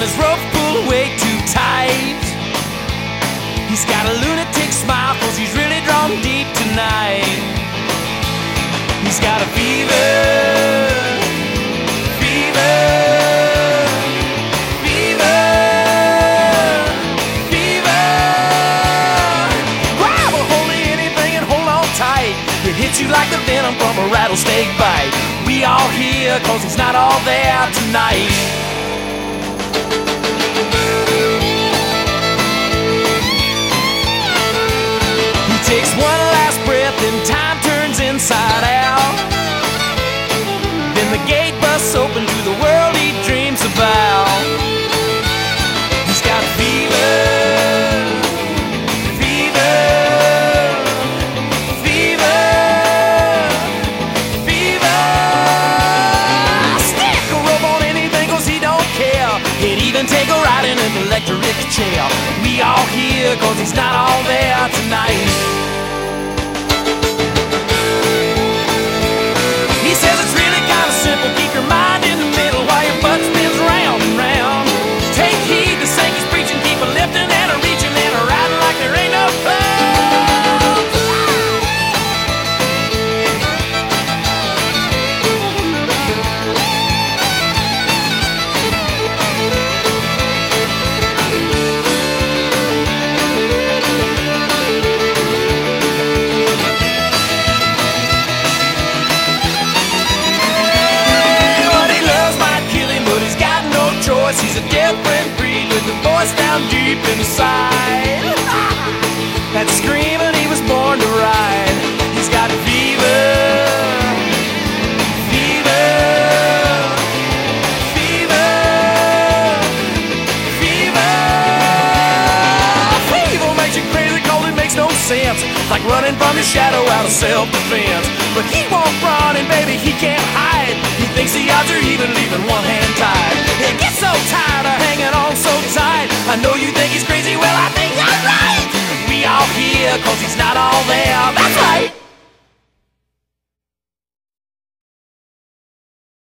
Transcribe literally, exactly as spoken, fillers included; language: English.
his rope pulled way too tight. He's got a lunatic smile, cause he's really drawn deep tonight. He's got a fever, fever, fever, fever. Grab a hold of anything and hold on tight. It hits you like the venom from a rattlesnake bite. We all here cause he's not all there tonight. He takes one last breath and time turns inside out. Then the gate busts open to the world he dreams about. He's got fever, fever, fever, fever. Stick a rope on anything cause he don't care. He'd even take a ride in an electric chair. We all here cause he's not all there tonight. He says it's really kinda simple, keep your mind in the middle while your butt spins round and round. Take heed to sing he's preaching, keep a lifting and a reaching and a riding like there ain't no clouds. He's a different breed with the voice down deep inside. That screaming he was born to ride. He's got fever, fever, fever, fever. Fever makes you crazy cause it makes no sense. Like running from your shadow out of self-defense. But he won't run and baby he can't hide. He thinks the odds are even, leaving one hand tied. He gets so tired of hanging on so tight. I know you think he's crazy, well I think I'm right. We all here cause he's not all there, that's right.